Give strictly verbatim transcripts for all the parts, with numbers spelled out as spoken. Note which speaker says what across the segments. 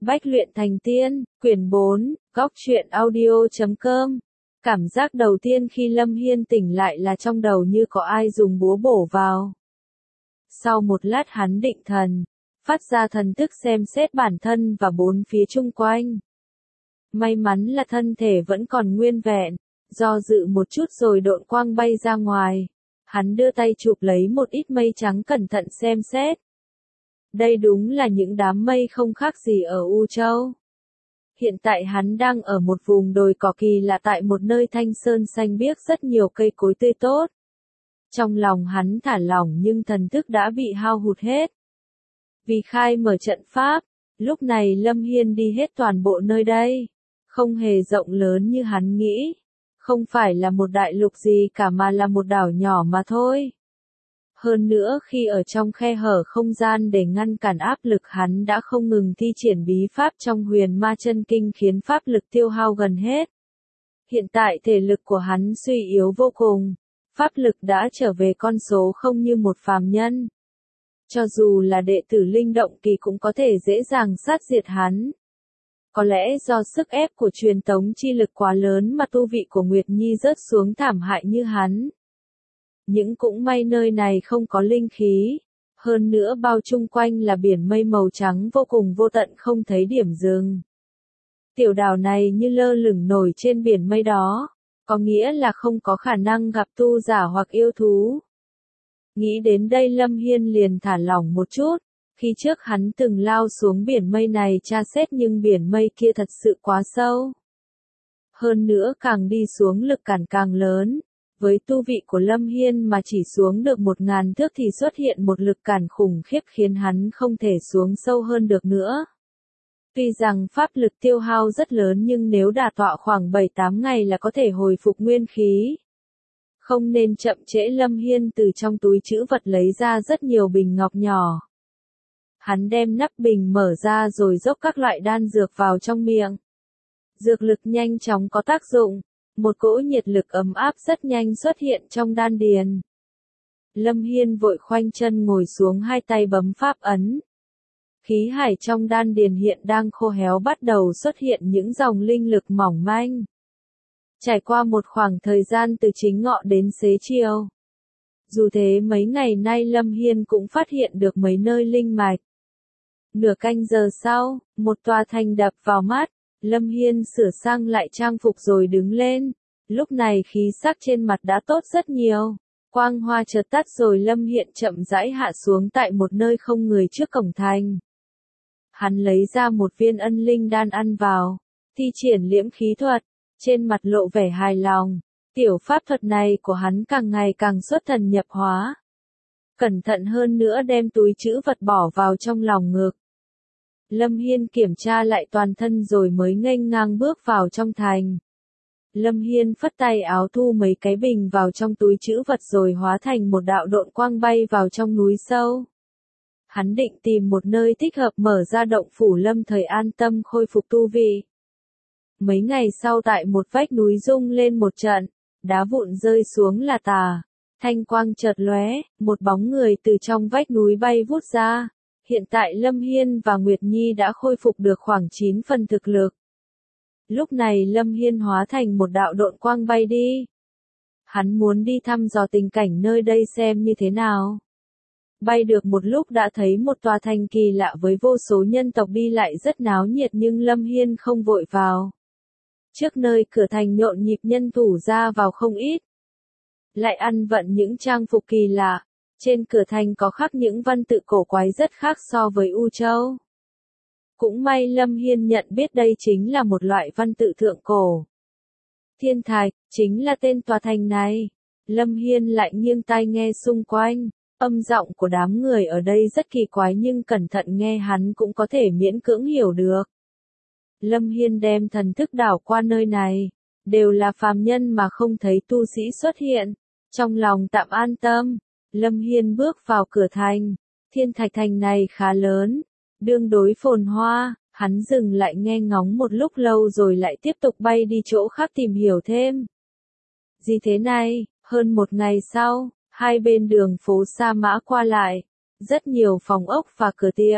Speaker 1: Bách luyện thành tiên, quyển bốn, góc truyện audio chấm com. Cảm giác đầu tiên khi Lâm Hiên tỉnh lại là trong đầu như có ai dùng búa bổ vào. Sau một lát hắn định thần, phát ra thần thức xem xét bản thân và bốn phía chung quanh. May mắn là thân thể vẫn còn nguyên vẹn, do dự một chút rồi độn quang bay ra ngoài. Hắn đưa tay chụp lấy một ít mây trắng cẩn thận xem xét. Đây đúng là những đám mây không khác gì ở U Châu. Hiện tại hắn đang ở một vùng đồi cỏ kỳ lạ tại một nơi thanh sơn xanh biếc rất nhiều cây cối tươi tốt. Trong lòng hắn thả lỏng nhưng thần thức đã bị hao hụt hết. Vì khai mở trận pháp, lúc này Lâm Hiên đi hết toàn bộ nơi đây. Không hề rộng lớn như hắn nghĩ. Không phải là một đại lục gì cả mà là một đảo nhỏ mà thôi. Hơn nữa khi ở trong khe hở không gian để ngăn cản áp lực hắn đã không ngừng thi triển bí pháp trong huyền ma chân kinh khiến pháp lực tiêu hao gần hết. Hiện tại thể lực của hắn suy yếu vô cùng, pháp lực đã trở về con số không như một phàm nhân. Cho dù là đệ tử linh động kỳ cũng có thể dễ dàng sát diệt hắn. Có lẽ do sức ép của truyền tống chi lực quá lớn mà tu vị của Nguyệt Nhi rớt xuống thảm hại như hắn. Nhưng cũng may nơi này không có linh khí, hơn nữa bao chung quanh là biển mây màu trắng vô cùng vô tận không thấy điểm dừng. Tiểu đảo này như lơ lửng nổi trên biển mây đó, có nghĩa là không có khả năng gặp tu giả hoặc yêu thú. Nghĩ đến đây Lâm Hiên liền thả lỏng một chút, khi trước hắn từng lao xuống biển mây này tra xét nhưng biển mây kia thật sự quá sâu. Hơn nữa càng đi xuống lực cản càng lớn. Với tu vị của Lâm Hiên mà chỉ xuống được một ngàn thước thì xuất hiện một lực cản khủng khiếp khiến hắn không thể xuống sâu hơn được nữa. Tuy rằng pháp lực tiêu hao rất lớn nhưng nếu đả tọa khoảng bảy tám ngày là có thể hồi phục nguyên khí. Không nên chậm trễ. Lâm Hiên từ trong túi trữ vật lấy ra rất nhiều bình ngọc nhỏ. Hắn đem nắp bình mở ra rồi dốc các loại đan dược vào trong miệng. Dược lực nhanh chóng có tác dụng. Một cỗ nhiệt lực ấm áp rất nhanh xuất hiện trong đan điền. Lâm Hiên vội khoanh chân ngồi xuống hai tay bấm pháp ấn. Khí hải trong đan điền hiện đang khô héo bắt đầu xuất hiện những dòng linh lực mỏng manh. Trải qua một khoảng thời gian từ chính ngọ đến xế chiều. Dù thế mấy ngày nay Lâm Hiên cũng phát hiện được mấy nơi linh mạch. Nửa canh giờ sau, một tòa thành đập vào mắt. Lâm Hiên sửa sang lại trang phục rồi đứng lên. Lúc này khí sắc trên mặt đã tốt rất nhiều. Quang hoa chợt tắt rồi Lâm Hiên chậm rãi hạ xuống tại một nơi không người trước cổng thành. Hắn lấy ra một viên ân linh đan ăn vào. Thi triển liễm khí thuật. Trên mặt lộ vẻ hài lòng. Tiểu pháp thuật này của hắn càng ngày càng xuất thần nhập hóa. Cẩn thận hơn nữa đem túi trữ vật bỏ vào trong lòng ngực. Lâm Hiên kiểm tra lại toàn thân rồi mới nghênh ngang bước vào trong thành. Lâm Hiên phất tay áo thu mấy cái bình vào trong túi trữ vật rồi hóa thành một đạo độn quang bay vào trong núi sâu. Hắn định tìm một nơi thích hợp mở ra động phủ lâm thời an tâm khôi phục tu vị. Mấy ngày sau tại một vách núi rung lên một trận, đá vụn rơi xuống là tà. Thanh quang chợt lóe, một bóng người từ trong vách núi bay vút ra. Hiện tại Lâm Hiên và Nguyệt Nhi đã khôi phục được khoảng chín phần thực lực. Lúc này Lâm Hiên hóa thành một đạo độn quang bay đi. Hắn muốn đi thăm dò tình cảnh nơi đây xem như thế nào. Bay được một lúc đã thấy một tòa thành kỳ lạ với vô số nhân tộc đi lại rất náo nhiệt nhưng Lâm Hiên không vội vào. Trước nơi cửa thành nhộn nhịp nhân thủ ra vào không ít. Lại ăn vận những trang phục kỳ lạ. Trên cửa thành có khắc những văn tự cổ quái rất khác so với U Châu. Cũng may Lâm Hiên nhận biết đây chính là một loại văn tự thượng cổ. Thiên Thạch, chính là tên tòa thành này. Lâm Hiên lại nghiêng tai nghe xung quanh. Âm giọng của đám người ở đây rất kỳ quái nhưng cẩn thận nghe hắn cũng có thể miễn cưỡng hiểu được. Lâm Hiên đem thần thức đảo qua nơi này. Đều là phàm nhân mà không thấy tu sĩ xuất hiện. Trong lòng tạm an tâm. Lâm Hiên bước vào cửa thành. Thiên Thạch thành này khá lớn, đương đối phồn hoa. Hắn dừng lại nghe ngóng một lúc lâu rồi lại tiếp tục bay đi chỗ khác tìm hiểu thêm. Gì thế này? Hơn một ngày sau, hai bên đường phố Sa Mã qua lại, rất nhiều phòng ốc và cửa tiệm,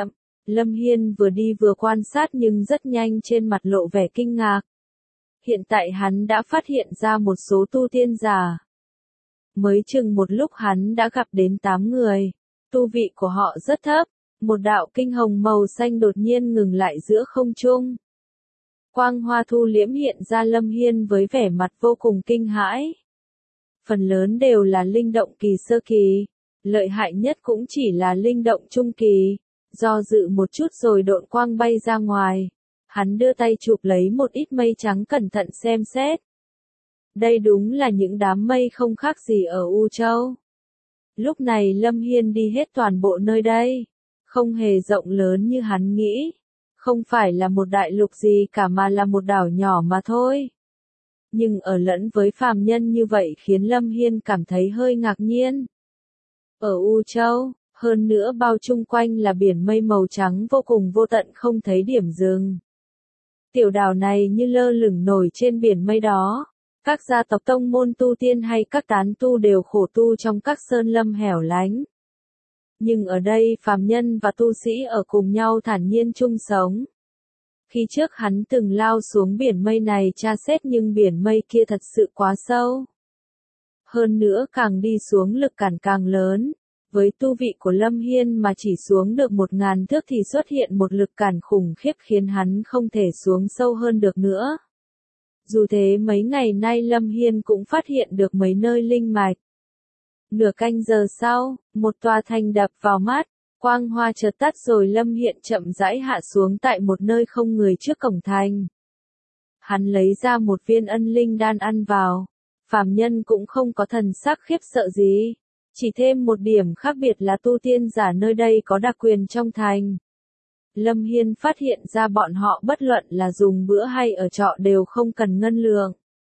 Speaker 1: Lâm Hiên vừa đi vừa quan sát nhưng rất nhanh trên mặt lộ vẻ kinh ngạc. Hiện tại hắn đã phát hiện ra một số tu tiên giả. Mới chừng một lúc hắn đã gặp đến tám người. Tu vị của họ rất thấp. Một đạo kinh hồng màu xanh đột nhiên ngừng lại giữa không trung. Quang hoa thu liễm hiện ra Lâm Hiên với vẻ mặt vô cùng kinh hãi. Phần lớn đều là linh động kỳ sơ kỳ. Lợi hại nhất cũng chỉ là linh động trung kỳ. Do dự một chút rồi độn quang bay ra ngoài. Hắn đưa tay chụp lấy một ít mây trắng cẩn thận xem xét. Đây đúng là những đám mây không khác gì ở U Châu. Lúc này Lâm Hiên đi hết toàn bộ nơi đây. Không hề rộng lớn như hắn nghĩ. Không phải là một đại lục gì cả mà là một đảo nhỏ mà thôi. Nhưng ở lẫn với phàm nhân như vậy khiến Lâm Hiên cảm thấy hơi ngạc nhiên. Ở U Châu, hơn nữa bao chung quanh là biển mây màu trắng vô cùng vô tận không thấy điểm dừng. Tiểu đảo này như lơ lửng nổi trên biển mây đó. Các gia tộc tông môn tu tiên hay các tán tu đều khổ tu trong các sơn lâm hẻo lánh. Nhưng ở đây phàm nhân và tu sĩ ở cùng nhau thản nhiên chung sống. Khi trước hắn từng lao xuống biển mây này tra xét nhưng biển mây kia thật sự quá sâu. Hơn nữa càng đi xuống lực cản càng lớn. Với tu vị của Lâm Hiên mà chỉ xuống được một ngàn thước thì xuất hiện một lực cản khủng khiếp khiến hắn không thể xuống sâu hơn được nữa. Dù thế mấy ngày nay Lâm Hiên cũng phát hiện được mấy nơi linh mạch. Nửa canh giờ sau, một tòa thành đập vào mắt, quang hoa chợt tắt rồi Lâm Hiên chậm rãi hạ xuống tại một nơi không người trước cổng thành. Hắn lấy ra một viên ân linh đan ăn vào, phàm nhân cũng không có thần sắc khiếp sợ gì. Chỉ thêm một điểm khác biệt là tu tiên giả nơi đây có đặc quyền trong thành. Lâm Hiên phát hiện ra bọn họ bất luận là dùng bữa hay ở trọ đều không cần ngân lượng.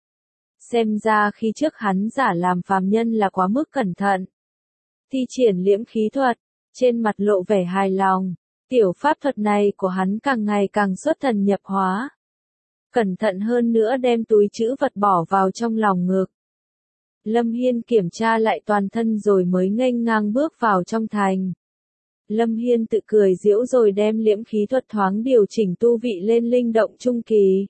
Speaker 1: Xem ra khi trước hắn giả làm phàm nhân là quá mức cẩn thận. Thi triển liễm khí thuật, trên mặt lộ vẻ hài lòng. Tiểu pháp thuật này của hắn càng ngày càng xuất thần nhập hóa. Cẩn thận hơn nữa đem túi trữ vật bỏ vào trong lòng ngực. Lâm Hiên kiểm tra lại toàn thân rồi mới nghênh ngang bước vào trong thành. Lâm Hiên tự cười giễu rồi đem liễm khí thuật thoáng điều chỉnh tu vị lên linh động trung kỳ.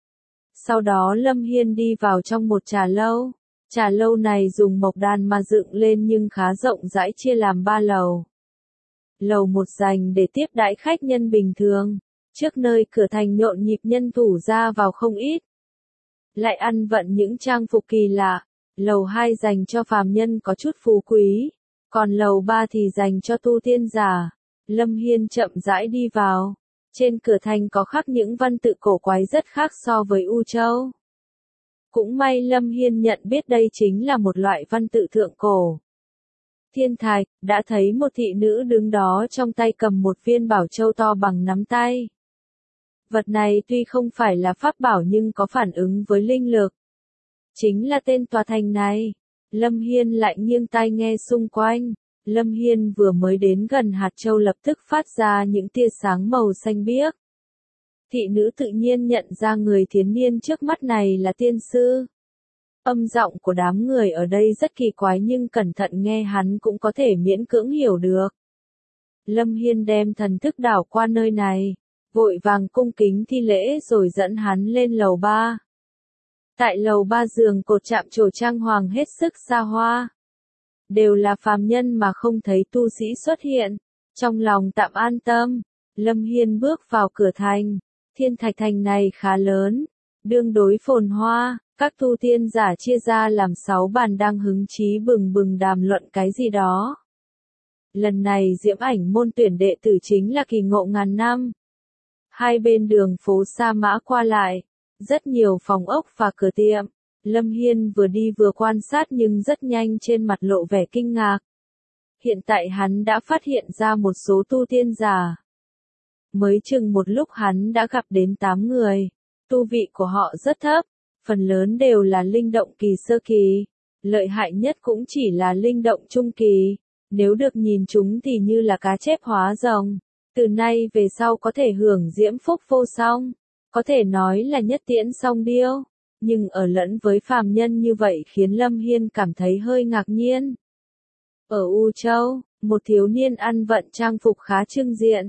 Speaker 1: Sau đó Lâm Hiên đi vào trong một trà lâu. Trà lâu này dùng mộc đàn mà dựng lên nhưng khá rộng rãi chia làm ba lầu. Lầu một dành để tiếp đãi khách nhân bình thường. Trước nơi cửa thành nhộn nhịp nhân thủ ra vào không ít. Lại ăn vận những trang phục kỳ lạ. Lầu hai dành cho phàm nhân có chút phú quý. Còn lầu ba thì dành cho tu tiên giả. Lâm Hiên chậm rãi đi vào. Trên cửa thành có khắc những văn tự cổ quái rất khác so với U Châu. Cũng may Lâm Hiên nhận biết đây chính là một loại văn tự thượng cổ. Thiên Thạch, đã thấy một thị nữ đứng đó trong tay cầm một viên bảo châu to bằng nắm tay. Vật này tuy không phải là pháp bảo nhưng có phản ứng với linh lực. Chính là tên tòa thành này. Lâm Hiên lại nghiêng tai nghe xung quanh. Lâm Hiên vừa mới đến gần hạt châu lập tức phát ra những tia sáng màu xanh biếc. Thị nữ tự nhiên nhận ra người thiếu niên trước mắt này là tiên sư. Âm giọng của đám người ở đây rất kỳ quái nhưng cẩn thận nghe hắn cũng có thể miễn cưỡng hiểu được. Lâm Hiên đem thần thức đảo qua nơi này, vội vàng cung kính thi lễ rồi dẫn hắn lên lầu ba. Tại lầu ba giường cột chạm trổ trang hoàng hết sức xa hoa. Đều là phàm nhân mà không thấy tu sĩ xuất hiện. Trong lòng tạm an tâm, Lâm Hiên bước vào cửa thành. Thiên Thạch thành này khá lớn, đương đối phồn hoa, các tu tiên giả chia ra làm sáu bàn đang hứng chí bừng bừng đàm luận cái gì đó. Lần này Diễm Ảnh môn tuyển đệ tử chính là kỳ ngộ ngàn năm. Hai bên đường phố Sa Mã qua lại, rất nhiều phòng ốc và cửa tiệm. Lâm Hiên vừa đi vừa quan sát nhưng rất nhanh trên mặt lộ vẻ kinh ngạc. Hiện tại hắn đã phát hiện ra một số tu tiên giả. Mới chừng một lúc hắn đã gặp đến tám người. Tu vị của họ rất thấp, phần lớn đều là linh động kỳ sơ kỳ. Lợi hại nhất cũng chỉ là linh động trung kỳ. Nếu được nhìn chúng thì như là cá chép hóa rồng. Từ nay về sau có thể hưởng diễm phúc vô song. Có thể nói là nhất tiễn song điêu. Nhưng ở lẫn với phàm nhân như vậy khiến Lâm Hiên cảm thấy hơi ngạc nhiên. Ở U Châu, một thiếu niên ăn vận trang phục khá trưng diện.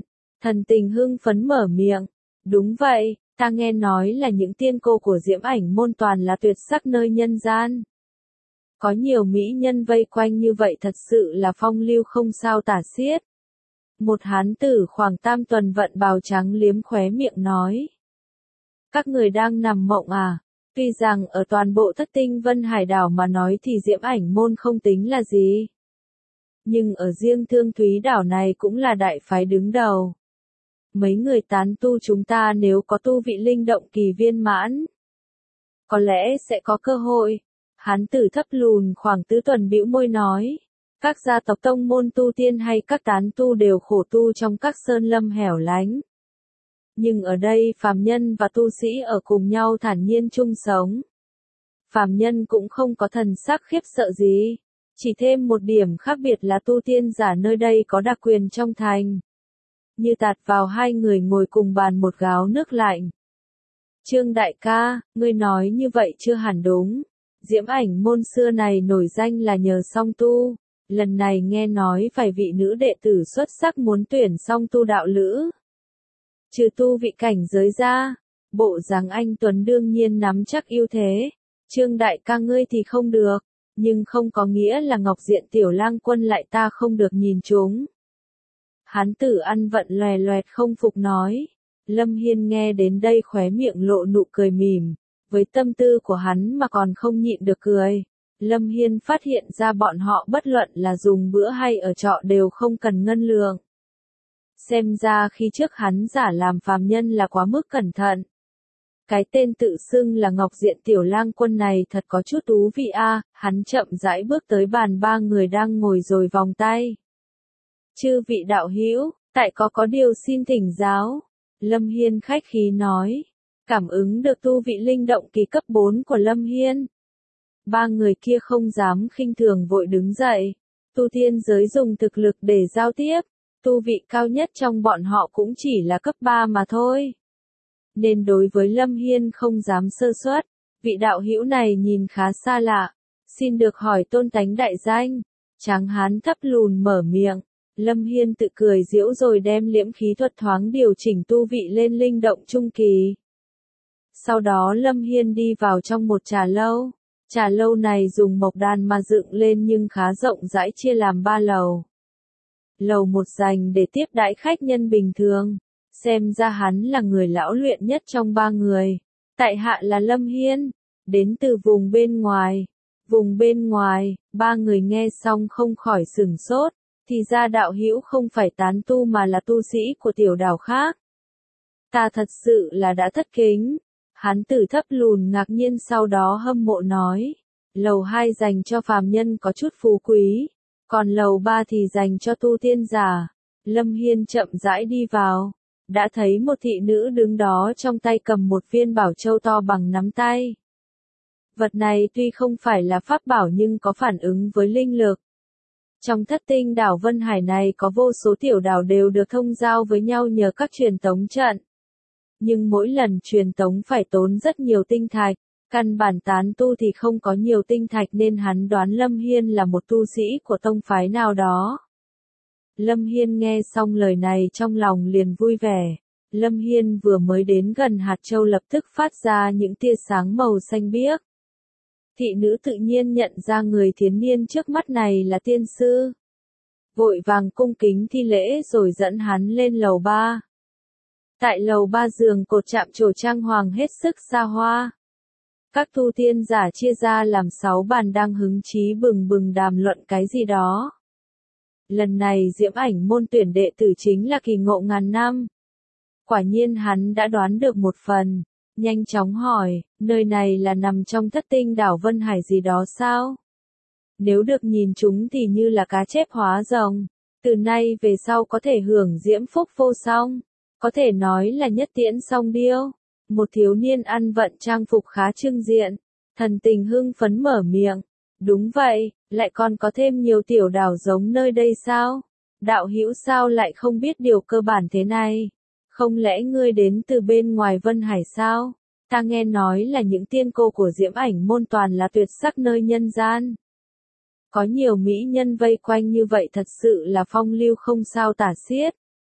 Speaker 1: Thần tình hưng phấn mở miệng. Đúng vậy, ta nghe nói là những tiên cô của Diễm Ảnh môn toàn là tuyệt sắc nơi nhân gian. Có nhiều mỹ nhân vây quanh như vậy thật sự là phong lưu không sao tả xiết. Một hán tử khoảng tam tuần vận bào trắng liếm khóe miệng nói. Các người đang nằm mộng à? Tuy rằng ở toàn bộ thất tinh vân hải đảo mà nói thì Diễm Ảnh môn không tính là gì. Nhưng ở riêng Thương Thúy đảo này cũng là đại phái đứng đầu. Mấy người tán tu chúng ta nếu có tu vị linh động kỳ viên mãn, có lẽ sẽ có cơ hội. Hán tử thấp lùn khoảng tứ tuần bĩu môi nói. Các gia tộc tông môn tu tiên hay các tán tu đều khổ tu trong các sơn lâm hẻo lánh. Nhưng ở đây phàm nhân và tu sĩ ở cùng nhau thản nhiên chung sống. Phàm nhân cũng không có thần sắc khiếp sợ gì. Chỉ thêm một điểm khác biệt là tu tiên giả nơi đây có đặc quyền trong thành. Như tạt vào hai người ngồi cùng bàn một gáo nước lạnh. Trương đại ca, ngươi nói như vậy chưa hẳn đúng. Diễm Ảnh môn xưa này nổi danh là nhờ song tu. Lần này nghe nói vài vị nữ đệ tử xuất sắc muốn tuyển song tu đạo lữ. Trừ tu vị cảnh giới ra, bộ dáng anh Tuấn đương nhiên nắm chắc ưu thế. Trương đại ca ngươi thì không được, nhưng không có nghĩa là Ngọc Diện tiểu lang quân lại ta không được nhìn chúng. Hán tử ăn vận loè loẹt không phục nói. Lâm Hiên nghe đến đây khóe miệng lộ nụ cười mỉm, với tâm tư của hắn mà còn không nhịn được cười. Lâm Hiên phát hiện ra bọn họ bất luận là dùng bữa hay ở trọ đều không cần ngân lượng. Xem ra khi trước hắn giả làm phàm nhân là quá mức cẩn thận. Cái tên tự xưng là Ngọc Diện tiểu lang quân này thật có chút thú vị a. Hắn chậm rãi bước tới bàn ba người đang ngồi rồi vòng tay. Chư vị đạo hữu, tại có có điều xin thỉnh giáo. Lâm Hiên khách khí nói. Cảm ứng được tu vị linh động kỳ cấp bốn của Lâm Hiên. Ba người kia không dám khinh thường vội đứng dậy. Tu tiên giới dùng thực lực để giao tiếp. Tu vị cao nhất trong bọn họ cũng chỉ là cấp ba mà thôi. Nên đối với Lâm Hiên không dám sơ suất. Vị đạo hữu này nhìn khá xa lạ. Xin được hỏi tôn tánh đại danh. Tráng hán thấp lùn mở miệng. Lâm Hiên tự cười giễu rồi đem liễm khí thuật thoáng điều chỉnh tu vị lên linh động trung kỳ. Sau đó Lâm Hiên đi vào trong một trà lâu. Trà lâu này dùng mộc đàn mà dựng lên nhưng khá rộng rãi chia làm ba lầu. Lầu một dành để tiếp đãi khách nhân bình thường. Xem ra hắn là người lão luyện nhất trong ba người. Tại hạ là Lâm Hiên, đến từ vùng bên ngoài. Vùng bên ngoài, ba người nghe xong không khỏi sửng sốt. Thì ra đạo hữu không phải tán tu mà là tu sĩ của tiểu đảo khác. Ta thật sự là đã thất kính. Hán tử thấp lùn ngạc nhiên sau đó hâm mộ nói. Lầu hai dành cho phàm nhân có chút phú quý. Còn lầu ba thì dành cho tu tiên giả. Lâm Hiên chậm rãi đi vào. Đã thấy một thị nữ đứng đó trong tay cầm một viên bảo châu to bằng nắm tay. Vật này tuy không phải là pháp bảo nhưng có phản ứng với linh lực. Trong thất tinh đảo Vân Hải này có vô số tiểu đảo đều được thông giao với nhau nhờ các truyền tống trận. Nhưng mỗi lần truyền tống phải tốn rất nhiều tinh thạch, căn bản tán tu thì không có nhiều tinh thạch nên hắn đoán Lâm Hiên là một tu sĩ của tông phái nào đó. Lâm Hiên nghe xong lời này trong lòng liền vui vẻ. Lâm Hiên vừa mới đến gần hạt châu lập tức phát ra những tia sáng màu xanh biếc. Thị nữ tự nhiên nhận ra người thiếu niên trước mắt này là tiên sư. Vội vàng cung kính thi lễ rồi dẫn hắn lên lầu ba. Tại lầu ba giường cột chạm trổ trang hoàng hết sức xa hoa. Các tu tiên giả chia ra làm sáu bàn đang hứng chí bừng bừng đàm luận cái gì đó. Lần này Diễm Ảnh môn tuyển đệ tử chính là kỳ ngộ ngàn năm. Quả nhiên hắn đã đoán được một phần. Nhanh chóng hỏi, nơi này là nằm trong thất tinh đảo Vân Hải gì đó sao? Nếu được nhìn chúng thì như là cá chép hóa rồng. Từ nay về sau có thể hưởng diễm phúc vô song. Có thể nói là nhất tiễn song điêu. Một thiếu niên ăn vận trang phục khá trưng diện. Thần tình hưng phấn mở miệng. Đúng vậy, lại còn có thêm nhiều tiểu đảo giống nơi đây sao? Đạo hữu sao lại không biết điều cơ bản thế này? Không lẽ ngươi đến từ bên ngoài Vân Hải sao? Ta nghe nói là những tiên cô của Diễm Ảnh môn toàn là tuyệt sắc nơi nhân gian. Có nhiều mỹ nhân vây quanh như vậy thật sự là phong lưu không sao tả xiết.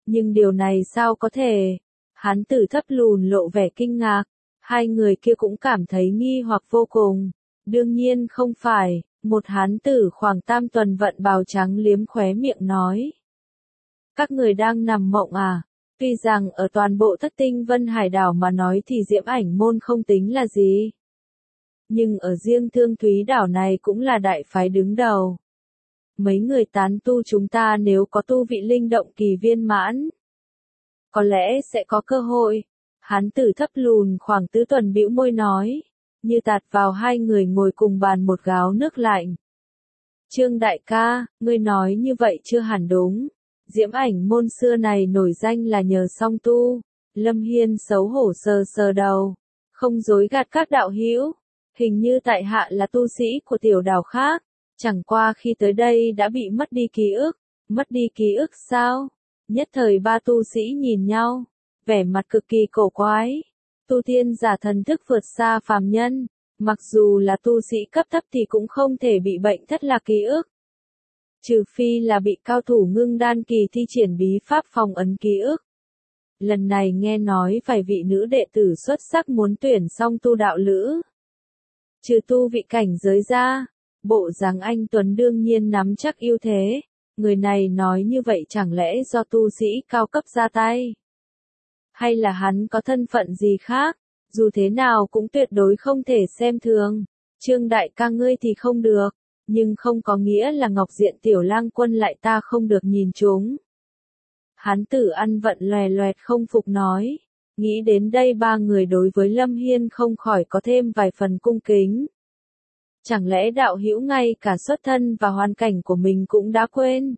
Speaker 1: Nhưng điều này sao có thể? Hán tử thấp lùn lộ vẻ kinh ngạc, hai người kia cũng cảm thấy nghi hoặc vô cùng. Đương nhiên không phải, một hán tử khoảng tam tuần vận bào trắng liếm khóe miệng nói. Các người đang nằm mộng à? Tuy rằng ở toàn bộ thất tinh vân hải đảo mà nói thì diễm ảnh môn không tính là gì. Nhưng ở riêng Thương Thúy đảo này cũng là đại phái đứng đầu. Mấy người tán tu chúng ta nếu có tu vị linh động kỳ viên mãn, có lẽ sẽ có cơ hội. Hán tử thấp lùn khoảng tứ tuần bĩu môi nói, như tạt vào hai người ngồi cùng bàn một gáo nước lạnh. Trương đại ca, ngươi nói như vậy chưa hẳn đúng. Diễm ảnh môn xưa này nổi danh là nhờ song tu. Lâm Hiên xấu hổ sờ sờ đầu, không dối gạt các đạo hữu. Hình như tại hạ là tu sĩ của tiểu đảo khác, chẳng qua khi tới đây đã bị mất đi ký ức. Mất đi ký ức sao? Nhất thời ba tu sĩ nhìn nhau, vẻ mặt cực kỳ cổ quái. Tu tiên giả thần thức vượt xa phàm nhân, mặc dù là tu sĩ cấp thấp thì cũng không thể bị bệnh thất lạc ký ức. Trừ phi là bị cao thủ ngưng đan kỳ thi triển bí pháp phong ấn ký ức. Lần này nghe nói vài vị nữ đệ tử xuất sắc muốn tuyển song tu đạo lữ. Trừ tu vị cảnh giới ra, bộ dáng anh Tuấn đương nhiên nắm chắc ưu thế. Người này nói như vậy chẳng lẽ do tu sĩ cao cấp ra tay? Hay là hắn có thân phận gì khác? Dù thế nào cũng tuyệt đối không thể xem thường. Trương đại ca ngươi thì không được, nhưng không có nghĩa là Ngọc Diện tiểu lang quân lại ta không được nhìn chúng. Hán tử ăn vận loè loẹt không phục nói. Nghĩ đến đây ba người đối với Lâm Hiên không khỏi có thêm vài phần cung kính. Chẳng lẽ đạo hữu ngay cả xuất thân và hoàn cảnh của mình cũng đã quên?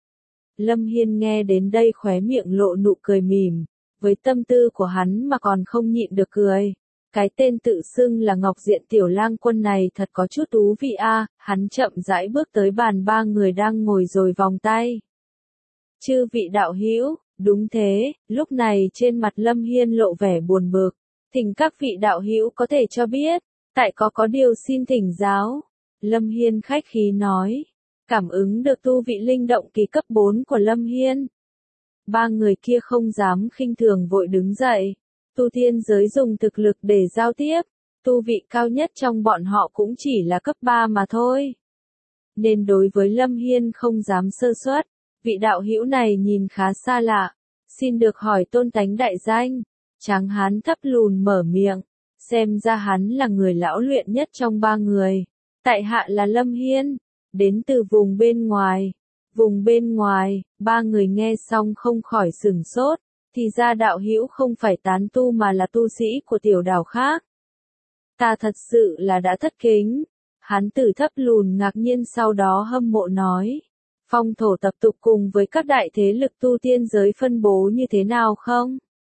Speaker 1: Lâm Hiên nghe đến đây khóe miệng lộ nụ cười mỉm, với tâm tư của hắn mà còn không nhịn được cười. Cái tên tự xưng là Ngọc Diện tiểu lang quân này thật có chút thú vị a. Hắn chậm rãi bước tới bàn ba người đang ngồi rồi vòng tay. Chư vị đạo hữu, đúng thế, lúc này trên mặt Lâm Hiên lộ vẻ buồn bực. Thỉnh các vị đạo hữu có thể cho biết, tại có có điều xin thỉnh giáo. Lâm Hiên khách khí nói, cảm ứng được tu vị linh động kỳ cấp bốn của Lâm Hiên. Ba người kia không dám khinh thường vội đứng dậy. Tu tiên giới dùng thực lực để giao tiếp, tu vị cao nhất trong bọn họ cũng chỉ là cấp ba mà thôi. Nên đối với Lâm Hiên không dám sơ suất, vị đạo hữu này nhìn khá xa lạ, xin được hỏi tôn tánh đại danh. Tráng hán thấp lùn mở miệng, xem ra hắn là người lão luyện nhất trong ba người. Tại hạ là Lâm Hiên, đến từ vùng bên ngoài. Vùng bên ngoài, ba người nghe xong không khỏi sửng sốt. Thì ra đạo hữu không phải tán tu mà là tu sĩ của tiểu đảo khác. Ta thật sự là đã thất kính. Hán tử thấp lùn ngạc nhiên sau đó hâm mộ nói. Phong thổ tập tục cùng với các đại thế lực tu tiên giới phân bố như thế nào không?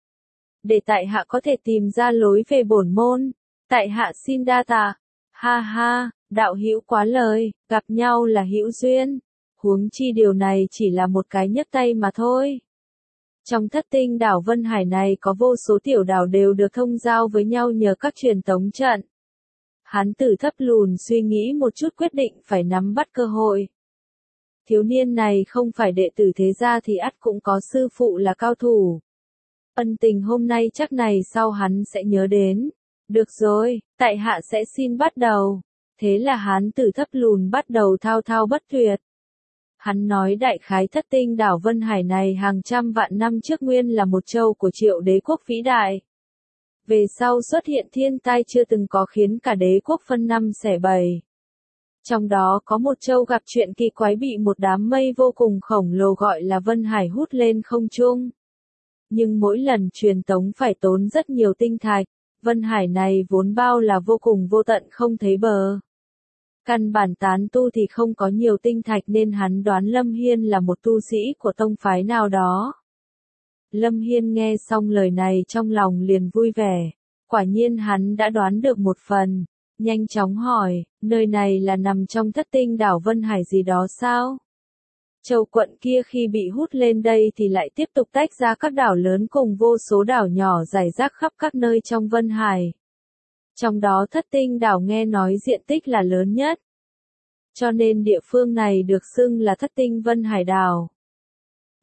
Speaker 1: Để tại hạ có thể tìm ra lối về bổn môn. Tại hạ xin đa tạ. Ha ha, đạo hữu quá lời, gặp nhau là hữu duyên. Huống chi điều này chỉ là một cái nhấc tay mà thôi. Trong thất tinh đảo Vân Hải này có vô số tiểu đảo đều được thông giao với nhau nhờ các truyền tống trận. Hán tử thấp lùn suy nghĩ một chút quyết định phải nắm bắt cơ hội. Thiếu niên này không phải đệ tử thế gia thì ắt cũng có sư phụ là cao thủ. Ân tình hôm nay chắc này sau hắn sẽ nhớ đến. Được rồi, tại hạ sẽ xin bắt đầu. Thế là hán tử thấp lùn bắt đầu thao thao bất tuyệt. Hắn nói đại khái thất tinh đảo Vân Hải này hàng trăm vạn năm trước nguyên là một châu của Triệu đế quốc vĩ đại. Về sau xuất hiện thiên tai chưa từng có khiến cả đế quốc phân năm xẻ bảy. Trong đó có một châu gặp chuyện kỳ quái bị một đám mây vô cùng khổng lồ gọi là Vân Hải hút lên không trung. Nhưng mỗi lần truyền tống phải tốn rất nhiều tinh thạch, Vân Hải này vốn bao là vô cùng vô tận không thấy bờ. Căn bản tán tu thì không có nhiều tinh thạch nên hắn đoán Lâm Hiên là một tu sĩ của tông phái nào đó. Lâm Hiên nghe xong lời này trong lòng liền vui vẻ. Quả nhiên hắn đã đoán được một phần. Nhanh chóng hỏi, nơi này là nằm trong thất tinh đảo Vân Hải gì đó sao? Châu quận kia khi bị hút lên đây thì lại tiếp tục tách ra các đảo lớn cùng vô số đảo nhỏ rải rác khắp các nơi trong Vân Hải. Trong đó thất tinh đảo nghe nói diện tích là lớn nhất. Cho nên địa phương này được xưng là thất tinh Vân Hải đảo.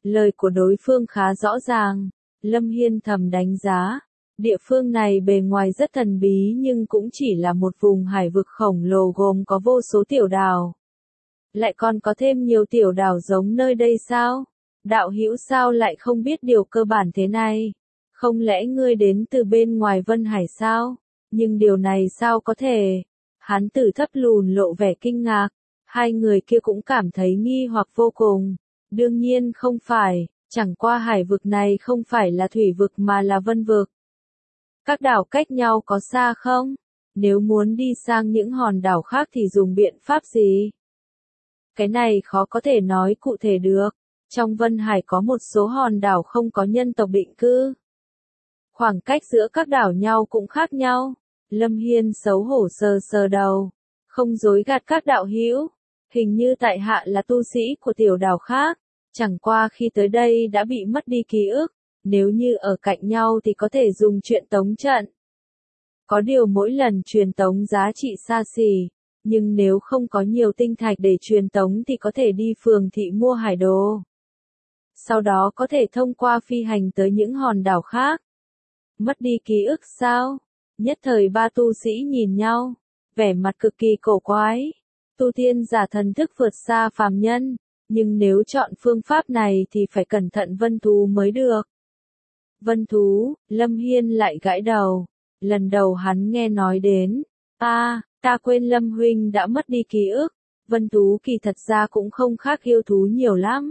Speaker 1: Lời của đối phương khá rõ ràng, Lâm Hiên thầm đánh giá. Địa phương này bề ngoài rất thần bí nhưng cũng chỉ là một vùng hải vực khổng lồ gồm có vô số tiểu đảo. Lại còn có thêm nhiều tiểu đảo giống nơi đây sao? Đạo hữu sao lại không biết điều cơ bản thế này? Không lẽ ngươi đến từ bên ngoài Vân Hải sao? Nhưng điều này sao có thể? Hán tử thấp lùn lộ vẻ kinh ngạc. Hai người kia cũng cảm thấy nghi hoặc vô cùng. Đương nhiên không phải, chẳng qua hải vực này không phải là thủy vực mà là vân vực. Các đảo cách nhau có xa không? Nếu muốn đi sang những hòn đảo khác thì dùng biện pháp gì? Cái này khó có thể nói cụ thể được. Trong Vân Hải có một số hòn đảo không có nhân tộc định cư. Khoảng cách giữa các đảo nhau cũng khác nhau. Lâm Hiên xấu hổ sờ sờ đầu. Không dối gạt các đạo hữu. Hình như tại hạ là tu sĩ của tiểu đảo khác. Chẳng qua khi tới đây đã bị mất đi ký ức. Nếu như ở cạnh nhau thì có thể dùng truyền tống trận. Có điều mỗi lần truyền tống giá trị xa xỉ. Nhưng nếu không có nhiều tinh thạch để truyền tống thì có thể đi phường thị mua hải đồ. Sau đó có thể thông qua phi hành tới những hòn đảo khác. Mất đi ký ức sao? Nhất thời ba tu sĩ nhìn nhau. Vẻ mặt cực kỳ cổ quái. Tu tiên giả thần thức vượt xa phàm nhân. Nhưng nếu chọn phương pháp này thì phải cẩn thận vân thú mới được. Vân thú, Lâm Hiên lại gãi đầu. Lần đầu hắn nghe nói đến. À, ta quên Lâm huynh đã mất đi ký ức. Vân thú kỳ thật ra cũng không khác yêu thú nhiều lắm.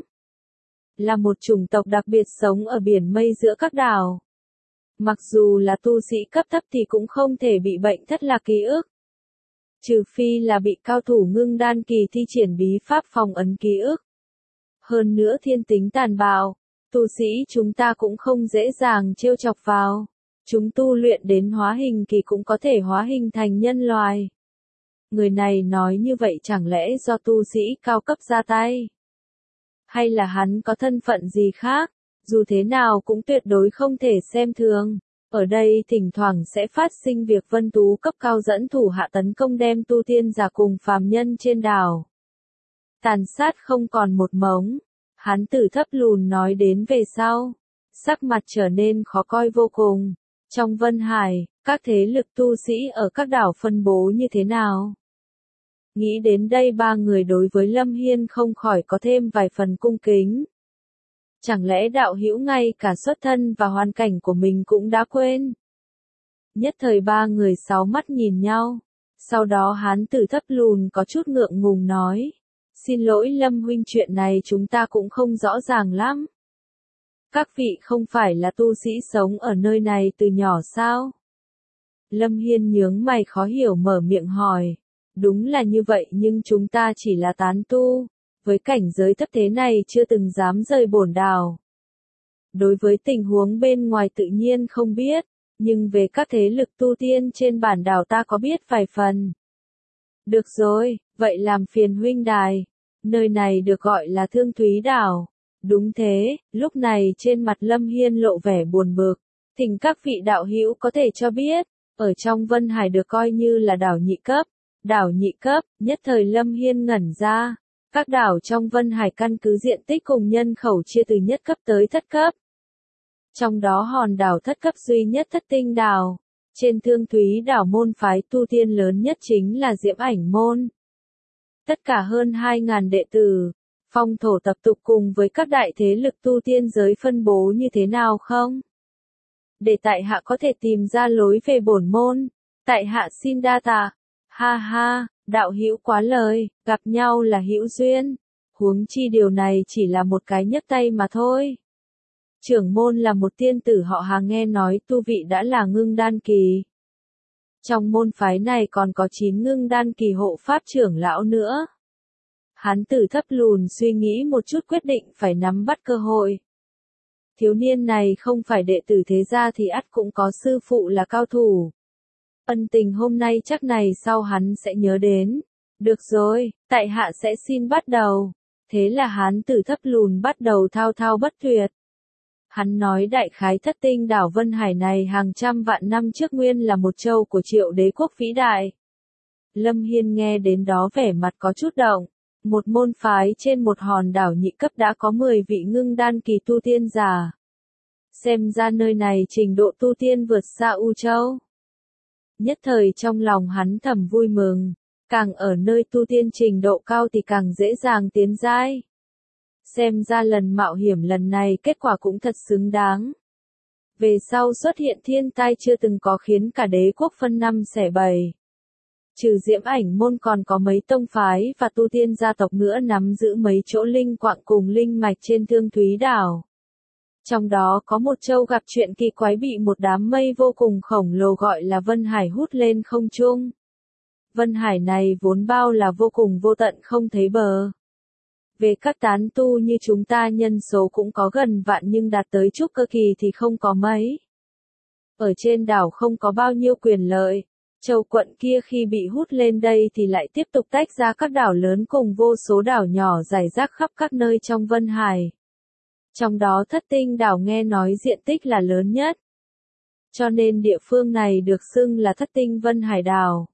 Speaker 1: Là một chủng tộc đặc biệt sống ở biển mây giữa các đảo. Mặc dù là tu sĩ cấp thấp thì cũng không thể bị bệnh thất lạc ký ức. Trừ phi là bị cao thủ ngưng đan kỳ thi triển bí pháp phòng ấn ký ức. Hơn nữa thiên tính tàn bạo, tu sĩ chúng ta cũng không dễ dàng trêu chọc vào. Chúng tu luyện đến hóa hình kỳ cũng có thể hóa hình thành nhân loài. Người này nói như vậy chẳng lẽ do tu sĩ cao cấp ra tay? Hay là hắn có thân phận gì khác? Dù thế nào cũng tuyệt đối không thể xem thường. Ở đây thỉnh thoảng sẽ phát sinh việc vân tú cấp cao dẫn thủ hạ tấn công đem tu tiên giả cùng phàm nhân trên đảo. Tàn sát không còn một mống. Hắn tử thấp lùn nói đến về sau. Sắc mặt trở nên khó coi vô cùng. Trong Vân Hải, các thế lực tu sĩ ở các đảo phân bố như thế nào? Nghĩ đến đây ba người đối với Lâm Hiên không khỏi có thêm vài phần cung kính. Chẳng lẽ đạo hữu ngay cả xuất thân và hoàn cảnh của mình cũng đã quên? Nhất thời ba người sáu mắt nhìn nhau. Sau đó hán tử thấp lùn có chút ngượng ngùng nói. Xin lỗi Lâm huynh, chuyện này chúng ta cũng không rõ ràng lắm. Các vị không phải là tu sĩ sống ở nơi này từ nhỏ sao? Lâm Hiên nhướng mày khó hiểu mở miệng hỏi. Đúng là như vậy nhưng chúng ta chỉ là tán tu. Với cảnh giới thấp thế này chưa từng dám rời bổn đảo. Đối với tình huống bên ngoài tự nhiên không biết. Nhưng về các thế lực tu tiên trên bản đảo ta có biết vài phần. Được rồi, vậy làm phiền huynh đài. Nơi này được gọi là Thương Thúy Đảo. Đúng thế, lúc này trên mặt Lâm Hiên lộ vẻ buồn bực. Thỉnh các vị đạo hữu có thể cho biết, ở trong Vân Hải được coi như là đảo nhị cấp. Đảo nhị cấp, nhất thời Lâm Hiên ngẩn ra. Các đảo trong Vân Hải căn cứ diện tích cùng nhân khẩu chia từ nhất cấp tới thất cấp. Trong đó hòn đảo thất cấp duy nhất Thất Tinh Đảo. Trên Thương Thúy Đảo môn phái tu tiên lớn nhất chính là Diễm Ảnh môn. Tất cả hơn hai nghìn đệ tử. Phong thổ tập tục cùng với các đại thế lực tu tiên giới phân bố như thế nào không? Để tại hạ có thể tìm ra lối về bổn môn. Tại hạ xin đa tạ. Ha ha, đạo hữu quá lời, gặp nhau là hữu duyên. Huống chi điều này chỉ là một cái nhấc tay mà thôi. Trưởng môn là một tiên tử họ Hà, nghe nói tu vị đã là ngưng đan kỳ. Trong môn phái này còn có chín ngưng đan kỳ hộ pháp trưởng lão nữa. Hán tử thấp lùn suy nghĩ một chút quyết định phải nắm bắt cơ hội. Thiếu niên này không phải đệ tử thế gia thì ắt cũng có sư phụ là cao thủ. Ân tình hôm nay chắc này sau hắn sẽ nhớ đến. Được rồi, tại hạ sẽ xin bắt đầu. Thế là hán tử thấp lùn bắt đầu thao thao bất tuyệt. Hắn nói đại khái Thất Tinh Đảo Vân Hải này hàng trăm vạn năm trước nguyên là một châu của Triệu đế quốc vĩ đại. Lâm Hiên nghe đến đó vẻ mặt có chút động. Một môn phái trên một hòn đảo nhị cấp đã có mười vị ngưng đan kỳ tu tiên giả. Xem ra nơi này trình độ tu tiên vượt xa U Châu. Nhất thời trong lòng hắn thầm vui mừng, càng ở nơi tu tiên trình độ cao thì càng dễ dàng tiến giai. Xem ra lần mạo hiểm lần này kết quả cũng thật xứng đáng. Về sau xuất hiện thiên tai chưa từng có khiến cả đế quốc phân năm xẻ bảy. Trừ Diễm Ảnh môn còn có mấy tông phái và tu tiên gia tộc nữa nắm giữ mấy chỗ linh quạng cùng linh mạch trên Thương Thúy đảo. Trong đó có một châu gặp chuyện kỳ quái bị một đám mây vô cùng khổng lồ gọi là Vân Hải hút lên không trung. Vân Hải này vốn bao là vô cùng vô tận không thấy bờ. Về các tán tu như chúng ta nhân số cũng có gần vạn nhưng đạt tới trúc cơ kỳ thì không có mấy. Ở trên đảo không có bao nhiêu quyền lợi. Châu quận kia khi bị hút lên đây thì lại tiếp tục tách ra các đảo lớn cùng vô số đảo nhỏ rải rác khắp các nơi trong Vân Hải. Trong đó Thất Tinh đảo nghe nói diện tích là lớn nhất. Cho nên địa phương này được xưng là Thất Tinh Vân Hải đảo.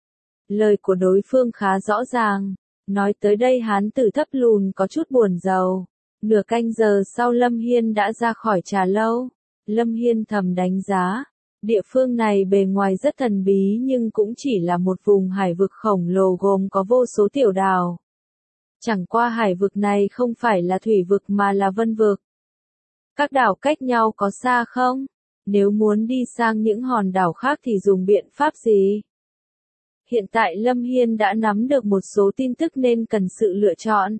Speaker 1: Lời của đối phương khá rõ ràng. Nói tới đây hán tử thấp lùn có chút buồn rầu. Nửa canh giờ sau Lâm Hiên đã ra khỏi trà lâu. Lâm Hiên thầm đánh giá. Địa phương này bề ngoài rất thần bí nhưng cũng chỉ là một vùng hải vực khổng lồ gồm có vô số tiểu đảo. Chẳng qua hải vực này không phải là thủy vực mà là vân vực. Các đảo cách nhau có xa không? Nếu muốn đi sang những hòn đảo khác thì dùng biện pháp gì? Hiện tại Lâm Hiên đã nắm được một số tin tức nên cần sự lựa chọn.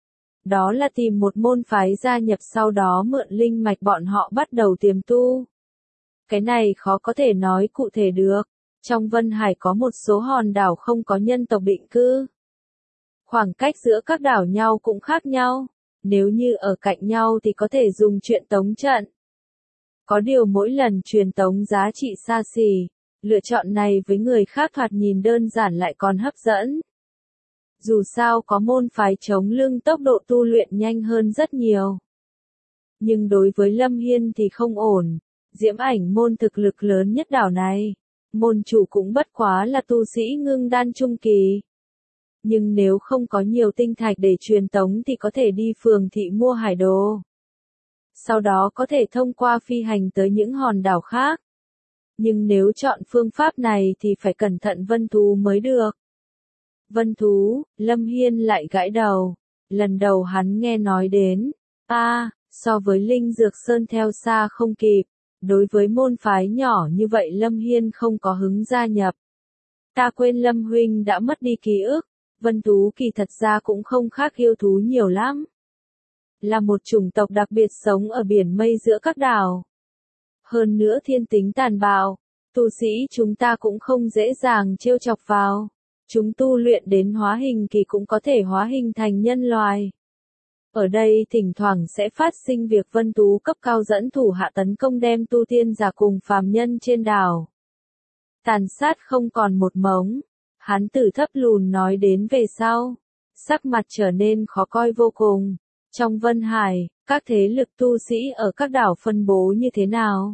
Speaker 1: Đó là tìm một môn phái gia nhập sau đó mượn linh mạch bọn họ bắt đầu tiềm tu. Cái này khó có thể nói cụ thể được. Trong Vân Hải có một số hòn đảo không có nhân tộc định cư. Khoảng cách giữa các đảo nhau cũng khác nhau. Nếu như ở cạnh nhau thì có thể dùng truyền tống trận. Có điều mỗi lần truyền tống giá trị xa xỉ. Lựa chọn này với người khác thoạt nhìn đơn giản lại còn hấp dẫn. Dù sao có môn phái chống lưng tốc độ tu luyện nhanh hơn rất nhiều. Nhưng đối với Lâm Hiên thì không ổn. Diễm Ảnh môn thực lực lớn nhất đảo này. Môn chủ cũng bất quá là tu sĩ ngưng đan trung kỳ. Nhưng nếu không có nhiều tinh thạch để truyền tống thì có thể đi phường thị mua hải đồ. Sau đó có thể thông qua phi hành tới những hòn đảo khác. Nhưng nếu chọn phương pháp này thì phải cẩn thận vân thú mới được. Vân thú, Lâm Hiên lại gãi đầu. Lần đầu hắn nghe nói đến. A, à, so với Linh Dược Sơn theo xa không kịp. Đối với môn phái nhỏ như vậy Lâm Hiên không có hứng gia nhập. Ta quên Lâm huynh đã mất đi ký ức. Vân thú kỳ thật ra cũng không khác yêu thú nhiều lắm. Là một chủng tộc đặc biệt sống ở biển mây giữa các đảo. Hơn nữa thiên tính tàn bạo, tu sĩ chúng ta cũng không dễ dàng trêu chọc vào. Chúng tu luyện đến hóa hình kỳ cũng có thể hóa hình thành nhân loài. Ở đây thỉnh thoảng sẽ phát sinh việc vân thú cấp cao dẫn thủ hạ tấn công đem tu tiên giả cùng phàm nhân trên đảo. Tàn sát không còn một mống. Hán tử thấp lùn nói đến về sau. Sắc mặt trở nên khó coi vô cùng. Trong Vân Hải, các thế lực tu sĩ ở các đảo phân bố như thế nào?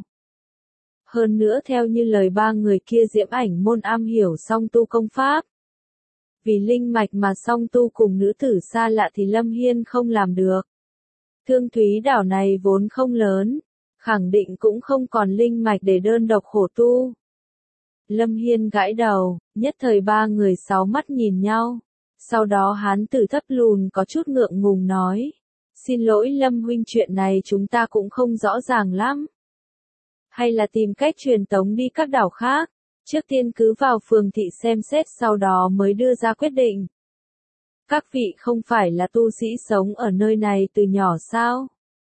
Speaker 1: Hơn nữa theo như lời ba người kia Diễm Ảnh môn am hiểu song tu công pháp. Vì linh mạch mà song tu cùng nữ tử xa lạ thì Lâm Hiên không làm được. Thương Thúy đảo này vốn không lớn, khẳng định cũng không còn linh mạch để đơn độc khổ tu. Lâm Hiên gãi đầu, nhất thời ba người sáu mắt nhìn nhau. Sau đó hán tử thấp lùn có chút ngượng ngùng nói. Xin lỗi Lâm huynh, chuyện này chúng ta cũng không rõ ràng lắm. Hay là tìm cách truyền tống đi các đảo khác. Trước tiên cứ vào phường thị xem xét sau đó mới đưa ra quyết định. Các vị không phải là tu sĩ sống ở nơi này từ nhỏ sao?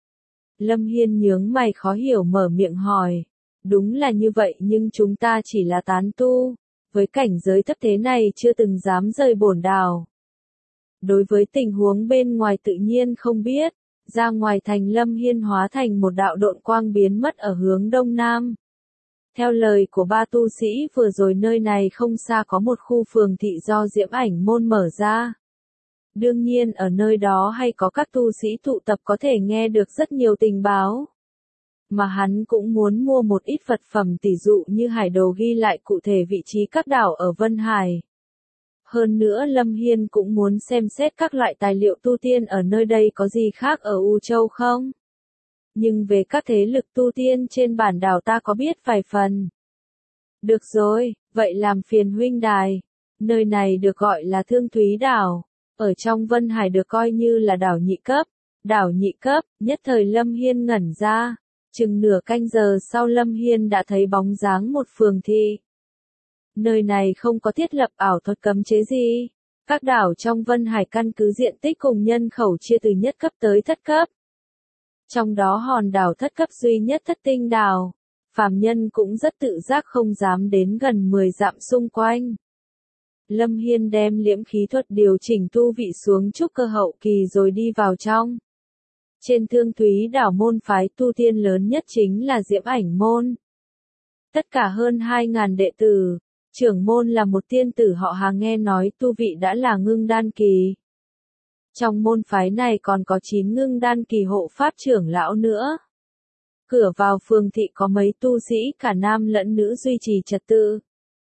Speaker 1: Lâm Hiên nhướng mày khó hiểu mở miệng hỏi. Đúng là như vậy nhưng chúng ta chỉ là tán tu. Với cảnh giới thấp thế này chưa từng dám rời bổn đảo. Đối với tình huống bên ngoài tự nhiên không biết. Ra ngoài thành Lâm Hiên hóa thành một đạo độn quang biến mất ở hướng đông nam. Theo lời của ba tu sĩ vừa rồi nơi này không xa có một khu phường thị do Diễm Ảnh môn mở ra. Đương nhiên ở nơi đó hay có các tu sĩ tụ tập có thể nghe được rất nhiều tình báo. Mà hắn cũng muốn mua một ít vật phẩm tỷ dụ như hải đồ ghi lại cụ thể vị trí các đảo ở Vân Hải. Hơn nữa Lâm Hiên cũng muốn xem xét các loại tài liệu tu tiên ở nơi đây có gì khác ở U Châu không. Nhưng về các thế lực tu tiên trên bản đảo ta có biết vài phần. Được rồi, vậy làm phiền huynh đài. Nơi này được gọi là Thương Thúy Đảo. Ở trong Vân Hải được coi như là đảo nhị cấp. Đảo nhị cấp, nhất thời Lâm Hiên ngẩn ra. Chừng nửa canh giờ sau Lâm Hiên đã thấy bóng dáng một phường thị. Nơi này không có thiết lập ảo thuật cấm chế gì. Các đảo trong Vân Hải căn cứ diện tích cùng nhân khẩu chia từ nhất cấp tới thất cấp. Trong đó hòn đảo thất cấp duy nhất Thất Tinh Đảo. Phàm nhân cũng rất tự giác không dám đến gần mười dặm xung quanh. Lâm Hiên đem liễm khí thuật điều chỉnh tu vị xuống trúc cơ hậu kỳ rồi đi vào trong. Trên Thương Thúy Đảo môn phái tu tiên lớn nhất chính là Diễm Ảnh môn. Tất cả hơn hai nghìn đệ tử, trưởng môn là một tiên tử họ Hàng nghe nói tu vị đã là ngưng đan kỳ. Trong môn phái này còn có chín ngưng đan kỳ hộ pháp trưởng lão nữa. Cửa vào phường thị có mấy tu sĩ cả nam lẫn nữ duy trì trật tự.